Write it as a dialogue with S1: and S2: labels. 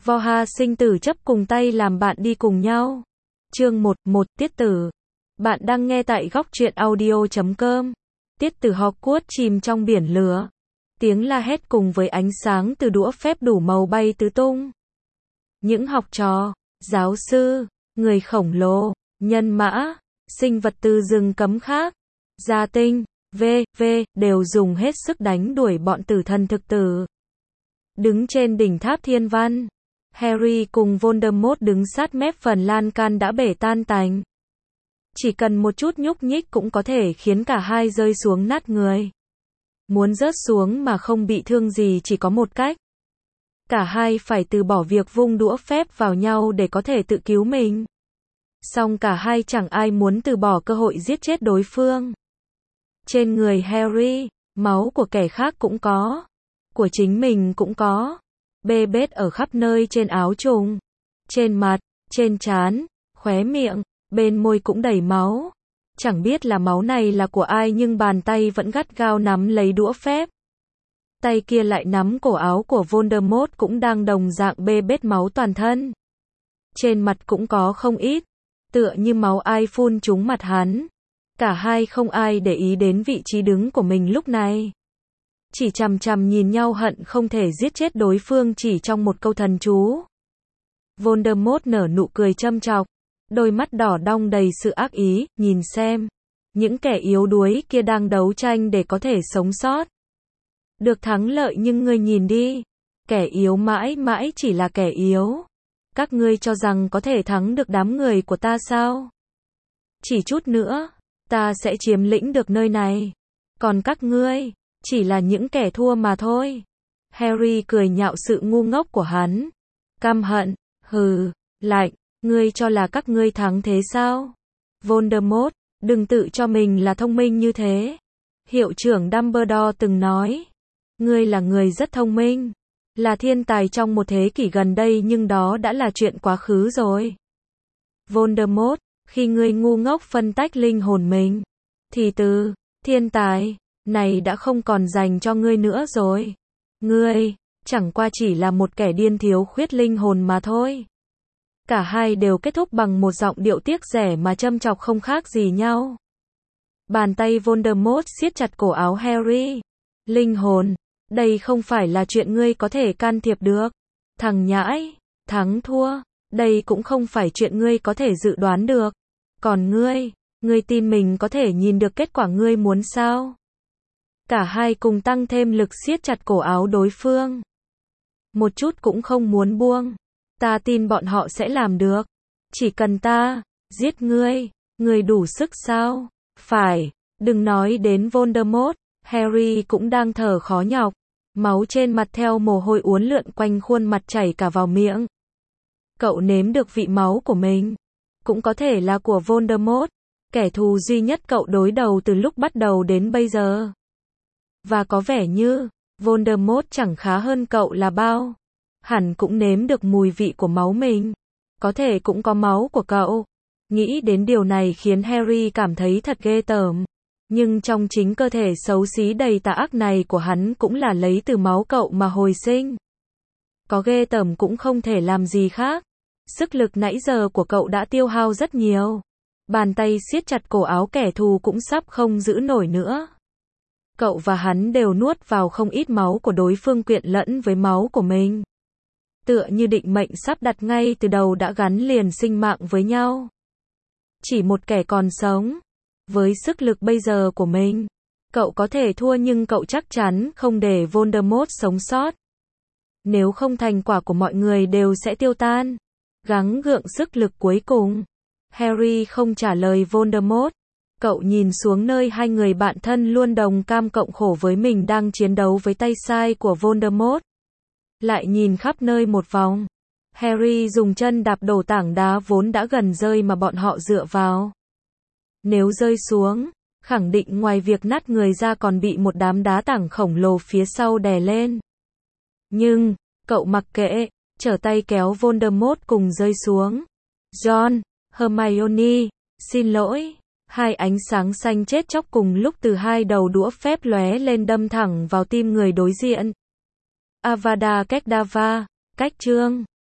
S1: Voha sinh tử chấp cùng tay làm bạn đi cùng nhau. Chương 1, tiết tử. Bạn đang nghe tại góc truyện audio.com. Tiết tử Hogwarts chìm trong biển lửa. Tiếng la hét cùng với ánh sáng từ đũa phép đủ màu bay tứ tung. Những học trò, giáo sư, người khổng lồ, nhân mã, sinh vật từ rừng cấm khác, gia tinh, v.v. đều dùng hết sức đánh đuổi bọn tử thần thực tử. Đứng trên đỉnh tháp thiên văn, Harry cùng Voldemort đứng sát mép phần lan can đã bể tan tành. Chỉ cần một chút nhúc nhích cũng có thể khiến cả hai rơi xuống nát người. Muốn rớt xuống mà không bị thương gì chỉ có một cách. Cả hai phải từ bỏ việc vung đũa phép vào nhau để có thể tự cứu mình. Song cả hai chẳng ai muốn từ bỏ cơ hội giết chết đối phương. Trên người Harry, máu của kẻ khác cũng có. Của chính mình cũng có. Bê bết ở khắp nơi trên áo trùng, trên mặt, trên trán, khóe miệng, bên môi cũng đầy máu. Chẳng biết là máu này là của ai nhưng bàn tay vẫn gắt gao nắm lấy đũa phép. Tay kia lại nắm cổ áo của Voldemort cũng đang đồng dạng bê bết máu toàn thân. Trên mặt cũng có không ít, tựa như máu ai phun trúng mặt hắn. Cả hai không ai để ý đến vị trí đứng của mình lúc này. Chỉ chằm chằm nhìn nhau hận không thể giết chết đối phương chỉ trong một câu thần chú. Voldemort nở nụ cười châm chọc, đôi mắt đỏ đong đầy sự ác ý, nhìn xem. Những kẻ yếu đuối kia đang đấu tranh để có thể sống sót. Được thắng lợi nhưng ngươi nhìn đi. Kẻ yếu mãi mãi chỉ là kẻ yếu. Các ngươi cho rằng có thể thắng được đám người của ta sao? Chỉ chút nữa, ta sẽ chiếm lĩnh được nơi này. Còn các ngươi, chỉ là những kẻ thua mà thôi. Harry cười nhạo sự ngu ngốc của hắn. Căm hận, hừ, lạnh, ngươi cho là các ngươi thắng thế sao? Voldemort, đừng tự cho mình là thông minh như thế. Hiệu trưởng Dumbledore từng nói, ngươi là người rất thông minh, là thiên tài trong một thế kỷ gần đây nhưng đó đã là chuyện quá khứ rồi. Voldemort, khi ngươi ngu ngốc phân tách linh hồn mình, thì từ thiên tài này đã không còn dành cho ngươi nữa rồi. Ngươi, chẳng qua chỉ là một kẻ điên thiếu khuyết linh hồn mà thôi. Cả hai đều kết thúc bằng một giọng điệu tiếc rẻ mà châm chọc không khác gì nhau. Bàn tay Voldemort siết chặt cổ áo Harry. Linh hồn, đây không phải là chuyện ngươi có thể can thiệp được. Thằng nhãi, thắng thua, đây cũng không phải chuyện ngươi có thể dự đoán được. Còn ngươi tin mình có thể nhìn được kết quả ngươi muốn sao? Cả hai cùng tăng thêm lực siết chặt cổ áo đối phương. Một chút cũng không muốn buông. Ta tin bọn họ sẽ làm được. Chỉ cần ta giết ngươi đủ sức sao? Phải, đừng nói đến Voldemort, Harry cũng đang thở khó nhọc. Máu trên mặt theo mồ hôi uốn lượn quanh khuôn mặt chảy cả vào miệng. Cậu nếm được vị máu của mình. Cũng có thể là của Voldemort, kẻ thù duy nhất cậu đối đầu từ lúc bắt đầu đến bây giờ. Và có vẻ như, Voldemort chẳng khá hơn cậu là bao. Hẳn cũng nếm được mùi vị của máu mình. Có thể cũng có máu của cậu. Nghĩ đến điều này khiến Harry cảm thấy thật ghê tởm. Nhưng trong chính cơ thể xấu xí đầy tà ác này của hắn cũng là lấy từ máu cậu mà hồi sinh. Có ghê tởm cũng không thể làm gì khác. Sức lực nãy giờ của cậu đã tiêu hao rất nhiều. Bàn tay siết chặt cổ áo kẻ thù cũng sắp không giữ nổi nữa. Cậu và hắn đều nuốt vào không ít máu của đối phương quyện lẫn với máu của mình. Tựa như định mệnh sắp đặt ngay từ đầu đã gắn liền sinh mạng với nhau. Chỉ một kẻ còn sống. Với sức lực bây giờ của mình, cậu có thể thua nhưng cậu chắc chắn không để Voldemort sống sót. Nếu không thành quả của mọi người đều sẽ tiêu tan. Gắng gượng sức lực cuối cùng. Harry không trả lời Voldemort. Cậu nhìn xuống nơi hai người bạn thân luôn đồng cam cộng khổ với mình đang chiến đấu với tay sai của Voldemort. Lại nhìn khắp nơi một vòng. Harry dùng chân đạp đổ tảng đá vốn đã gần rơi mà bọn họ dựa vào. Nếu rơi xuống, khẳng định ngoài việc nát người ra còn bị một đám đá tảng khổng lồ phía sau đè lên. Nhưng, cậu mặc kệ, trở tay kéo Voldemort cùng rơi xuống. John, Hermione, xin lỗi. Hai ánh sáng xanh chết chóc cùng lúc từ hai đầu đũa phép lóe lên đâm thẳng vào tim người đối diện. Avada Kedavra, cách chương.